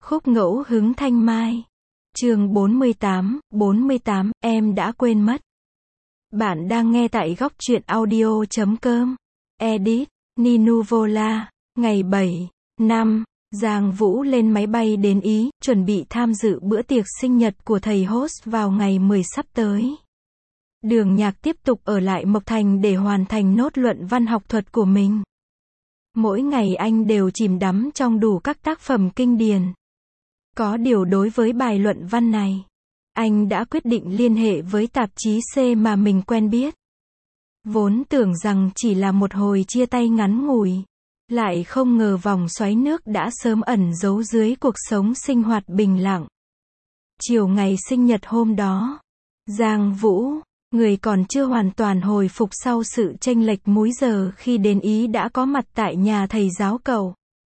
Khúc ngẫu hứng thanh mai. Chương 48, em đã quên mất. Bạn đang nghe tại góc truyện audio.com. Edit, Ninu Vola. Ngày 7/5, Giang Vũ lên máy bay đến Ý, chuẩn bị tham dự bữa tiệc sinh nhật của thầy host vào ngày 10 sắp tới. Đường Nhạc tiếp tục ở lại Mộc Thành để hoàn thành nốt luận văn học thuật của mình. Mỗi ngày anh đều chìm đắm trong đủ các tác phẩm kinh điển. Có điều đối với bài luận văn này, anh đã quyết định liên hệ với tạp chí C mà mình quen biết. Vốn tưởng rằng chỉ là một hồi chia tay ngắn ngủi, lại không ngờ vòng xoáy nước đã sớm ẩn giấu dưới cuộc sống sinh hoạt bình lặng. Chiều ngày sinh nhật hôm đó, Giang Vũ, người còn chưa hoàn toàn hồi phục sau sự chênh lệch múi giờ khi đến Ý đã có mặt tại nhà thầy giáo cậu.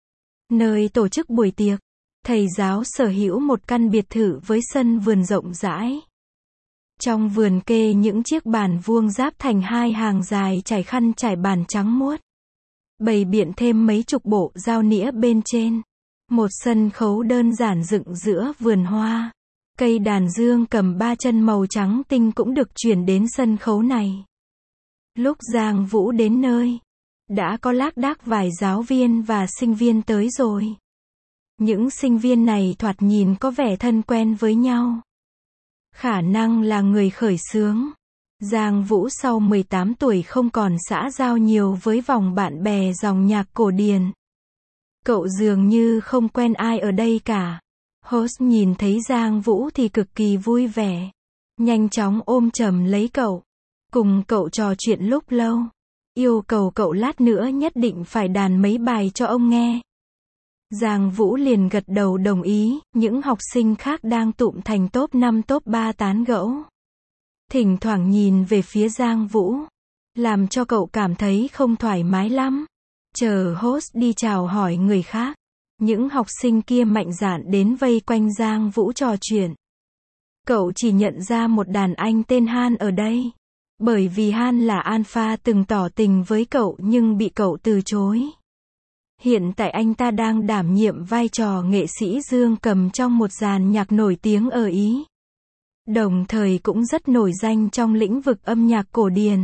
Nơi tổ chức buổi tiệc, thầy giáo sở hữu một căn biệt thự với sân vườn rộng rãi. Trong vườn kê những chiếc bàn vuông giáp thành hai hàng dài trải khăn trải bàn trắng muốt. Bày biện thêm mấy chục bộ dao nĩa bên trên. Một sân khấu đơn giản dựng giữa vườn hoa. Cây đàn dương cầm ba chân màu trắng tinh cũng được chuyển đến sân khấu này. Lúc Giang Vũ đến nơi, đã có lác đác vài giáo viên và sinh viên tới rồi. Những sinh viên này thoạt nhìn có vẻ thân quen với nhau. Khả năng là người khởi xướng. Giang Vũ sau 18 tuổi không còn xã giao nhiều với vòng bạn bè dòng nhạc cổ điển. Cậu dường như không quen ai ở đây cả. Host nhìn thấy Giang Vũ thì cực kỳ vui vẻ. Nhanh chóng ôm chầm lấy cậu. Cùng cậu trò chuyện lúc lâu. Yêu cầu cậu lát nữa nhất định phải đàn mấy bài cho ông nghe. Giang Vũ liền gật đầu đồng ý, những học sinh khác đang tụm thành top 5 top 3 tán gẫu. Thỉnh thoảng nhìn về phía Giang Vũ, làm cho cậu cảm thấy không thoải mái lắm. Chờ host đi chào hỏi người khác, những học sinh kia mạnh dạn đến vây quanh Giang Vũ trò chuyện. Cậu chỉ nhận ra một đàn anh tên Han ở đây. Bởi vì Han là alpha từng tỏ tình với cậu nhưng bị cậu từ chối. Hiện tại anh ta đang đảm nhiệm vai trò nghệ sĩ dương cầm trong một dàn nhạc nổi tiếng ở Ý. Đồng thời cũng rất nổi danh trong lĩnh vực âm nhạc cổ điển.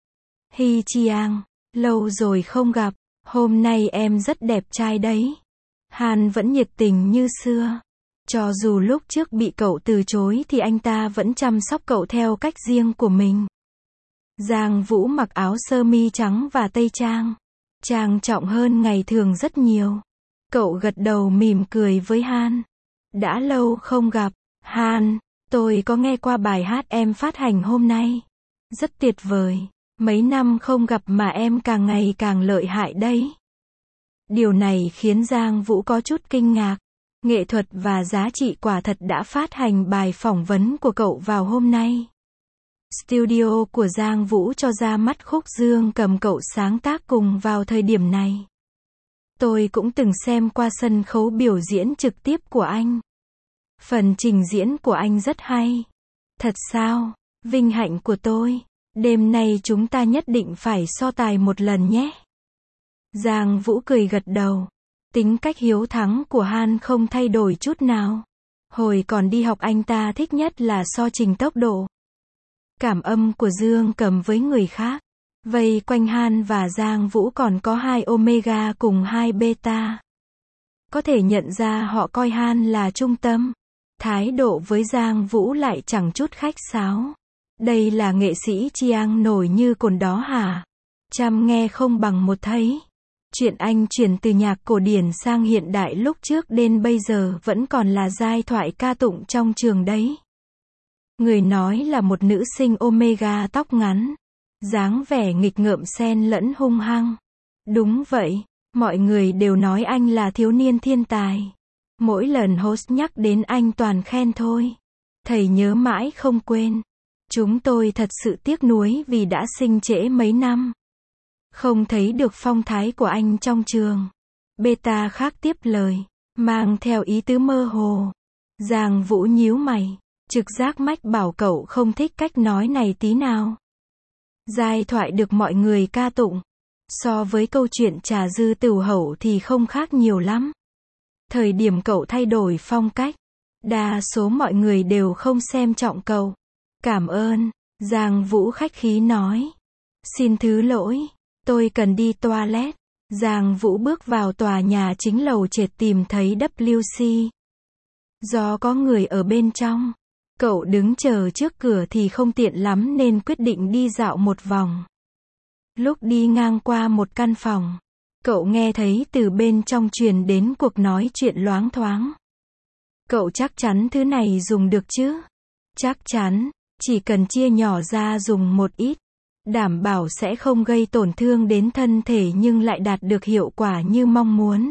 Hi Chiang, lâu rồi không gặp, hôm nay em rất đẹp trai đấy. Han vẫn nhiệt tình như xưa. Cho dù lúc trước bị cậu từ chối thì anh ta vẫn chăm sóc cậu theo cách riêng của mình. Giang Vũ mặc áo sơ mi trắng và tây trang. Trang trọng hơn ngày thường rất nhiều. Cậu gật đầu mỉm cười với Han. Đã lâu không gặp. Han, tôi có nghe qua bài hát em phát hành hôm nay. Rất tuyệt vời. Mấy năm không gặp mà em càng ngày càng lợi hại đấy. Điều này khiến Giang Vũ có chút kinh ngạc. Nghệ thuật và giá trị quả thật đã phát hành bài phỏng vấn của cậu vào hôm nay. Studio của Giang Vũ cho ra mắt khúc dương cầm cậu sáng tác cùng vào thời điểm này. Tôi cũng từng xem qua sân khấu biểu diễn trực tiếp của anh. Phần trình diễn của anh rất hay. Thật sao? Vinh hạnh của tôi. Đêm nay chúng ta nhất định phải so tài một lần nhé. Giang Vũ cười gật đầu. Tính cách hiếu thắng của Han không thay đổi chút nào. Hồi còn đi học anh ta thích nhất là so trình tốc độ. Cảm âm của dương cầm với người khác. Vây quanh Han và Giang Vũ còn có 2 omega cùng 2 beta. Có thể nhận ra họ coi Han là trung tâm. Thái độ với Giang Vũ lại chẳng chút khách sáo. Đây là nghệ sĩ Chiang nổi như cồn đó hả? Trăm nghe không bằng một thấy. Chuyện anh chuyển từ nhạc cổ điển sang hiện đại lúc trước đến bây giờ vẫn còn là giai thoại ca tụng trong trường đấy. Người nói là một nữ sinh omega tóc ngắn. Dáng vẻ nghịch ngợm xen lẫn hung hăng. Đúng vậy, mọi người đều nói anh là thiếu niên thiên tài. Mỗi lần host nhắc đến anh toàn khen thôi. Thầy nhớ mãi không quên. Chúng tôi thật sự tiếc nuối vì đã sinh trễ mấy năm. Không thấy được phong thái của anh trong trường. Beta khác tiếp lời, mang theo ý tứ mơ hồ. Giang Vũ nhíu mày. Trực giác mách bảo cậu không thích cách nói này tí nào. Giai thoại được mọi người ca tụng. So với câu chuyện trà dư tửu hậu thì không khác nhiều lắm. Thời điểm cậu thay đổi phong cách, đa số mọi người đều không xem trọng cậu. Cảm ơn, Giang Vũ khách khí nói. Xin thứ lỗi, tôi cần đi toilet. Giang Vũ bước vào tòa nhà chính lầu trệt tìm thấy WC. Do có người ở bên trong, cậu đứng chờ trước cửa thì không tiện lắm nên quyết định đi dạo một vòng. Lúc đi ngang qua một căn phòng, cậu nghe thấy từ bên trong truyền đến cuộc nói chuyện loáng thoáng. Cậu chắc chắn thứ này dùng được chứ? Chắc chắn, chỉ cần chia nhỏ ra dùng một ít, đảm bảo sẽ không gây tổn thương đến thân thể nhưng lại đạt được hiệu quả như mong muốn.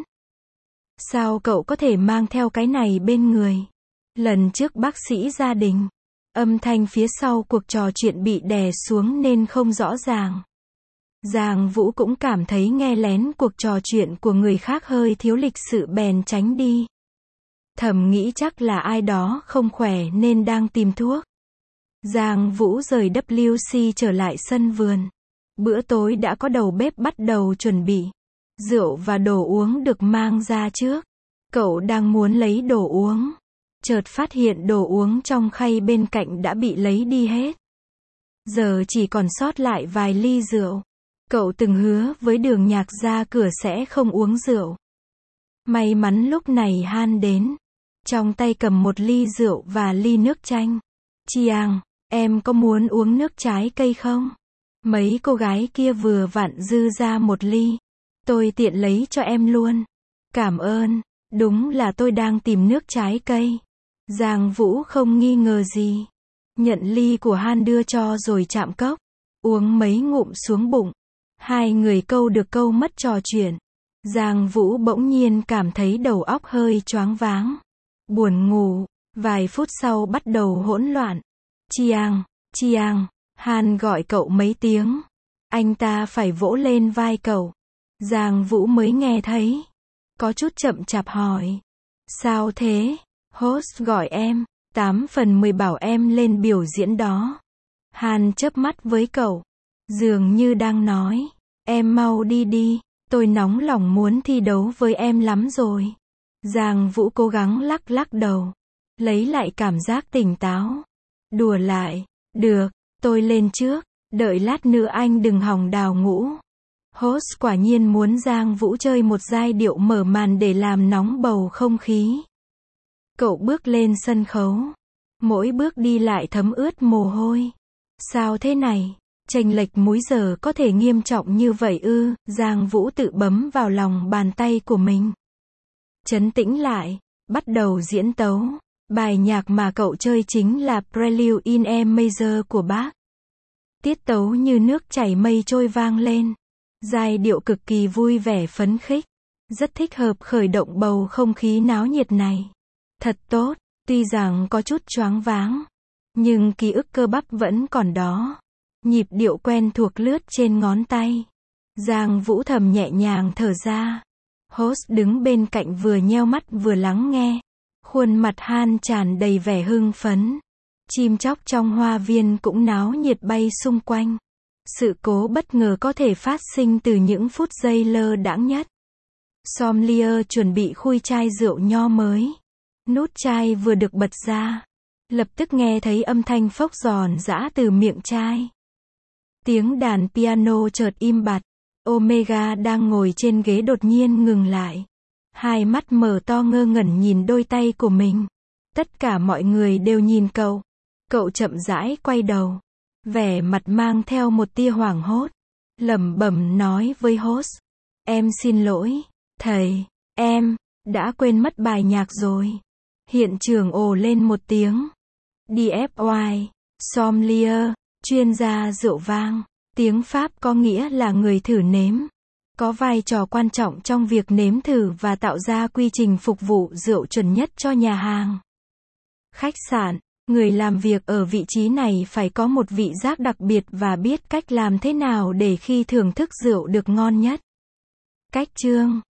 Sao cậu có thể mang theo cái này bên người? Lần trước bác sĩ gia đình, âm thanh phía sau cuộc trò chuyện bị đè xuống nên không rõ ràng. Giang Vũ cũng cảm thấy nghe lén cuộc trò chuyện của người khác hơi thiếu lịch sự bèn tránh đi. Thầm nghĩ chắc là ai đó không khỏe nên đang tìm thuốc. Giang Vũ rời WC trở lại sân vườn. Bữa tối đã có đầu bếp bắt đầu chuẩn bị. Rượu và đồ uống được mang ra trước. Cậu đang muốn lấy đồ uống, chợt phát hiện đồ uống trong khay bên cạnh đã bị lấy đi hết. Giờ chỉ còn sót lại vài ly rượu. Cậu từng hứa với Đường Nhạc ra cửa sẽ không uống rượu. May mắn lúc này Han đến. Trong tay cầm một ly rượu và ly nước chanh. Chiang, em có muốn uống nước trái cây không? Mấy cô gái kia vừa vặn dư ra một ly. Tôi tiện lấy cho em luôn. Cảm ơn, đúng là tôi đang tìm nước trái cây. Giang Vũ không nghi ngờ gì. Nhận ly của Han đưa cho rồi chạm cốc. Uống mấy ngụm xuống bụng. Hai người câu được câu mất trò chuyện. Giang Vũ bỗng nhiên cảm thấy đầu óc hơi choáng váng. Buồn ngủ. Vài phút sau bắt đầu hỗn loạn. Chiang, Han gọi cậu mấy tiếng. Anh ta phải vỗ lên vai cậu. Giang Vũ mới nghe thấy. Có chút chậm chạp hỏi. Sao thế? Host gọi em. 8/10 bảo em lên biểu diễn đó. Han chớp mắt với cậu. Dường như đang nói. Em mau đi đi. Tôi nóng lòng muốn thi đấu với em lắm rồi. Giang Vũ cố gắng lắc đầu. Lấy lại cảm giác tỉnh táo. Đùa lại. Được, tôi lên trước. Đợi lát nữa anh đừng hòng đào ngũ. Host quả nhiên muốn Giang Vũ chơi một giai điệu mở màn để làm nóng bầu không khí. Cậu bước lên sân khấu. Mỗi bước đi lại thấm ướt mồ hôi. Sao thế này? Chênh lệch múi giờ có thể nghiêm trọng như vậy ư? Giang Vũ tự bấm vào lòng bàn tay của mình. Trấn tĩnh lại. Bắt đầu diễn tấu. Bài nhạc mà cậu chơi chính là Prelude in E major của Bach. Tiết tấu như nước chảy mây trôi vang lên. Giai điệu cực kỳ vui vẻ phấn khích. Rất thích hợp khởi động bầu không khí náo nhiệt này. Thật tốt, tuy rằng có chút choáng váng. Nhưng ký ức cơ bắp vẫn còn đó. Nhịp điệu quen thuộc lướt trên ngón tay. Giang Vũ thầm nhẹ nhàng thở ra. Host đứng bên cạnh vừa nheo mắt vừa lắng nghe. Khuôn mặt Han tràn đầy vẻ hưng phấn. Chim chóc trong hoa viên cũng náo nhiệt bay xung quanh. Sự cố bất ngờ có thể phát sinh từ những phút giây lơ đãng nhất. Sommelier chuẩn bị khui chai rượu nho mới. Nút chai vừa được bật ra. Lập tức nghe thấy âm thanh phốc giòn giã từ miệng chai. Tiếng đàn piano chợt im bặt. Omega đang ngồi trên ghế đột nhiên ngừng lại. Hai mắt mở to ngơ ngẩn nhìn đôi tay của mình. Tất cả mọi người đều nhìn cậu. Cậu chậm rãi quay đầu. Vẻ mặt mang theo một tia hoảng hốt. Lẩm bẩm nói với host. Em xin lỗi, thầy, em đã quên mất bài nhạc rồi. Hiện trường ồ lên một tiếng. DFY, sommelier, chuyên gia rượu vang. Tiếng Pháp có nghĩa là người thử nếm. Có vai trò quan trọng trong việc nếm thử và tạo ra quy trình phục vụ rượu chuẩn nhất cho nhà hàng. Khách sạn, người làm việc ở vị trí này phải có một vị giác đặc biệt và biết cách làm thế nào để khi thưởng thức rượu được ngon nhất. Cách chương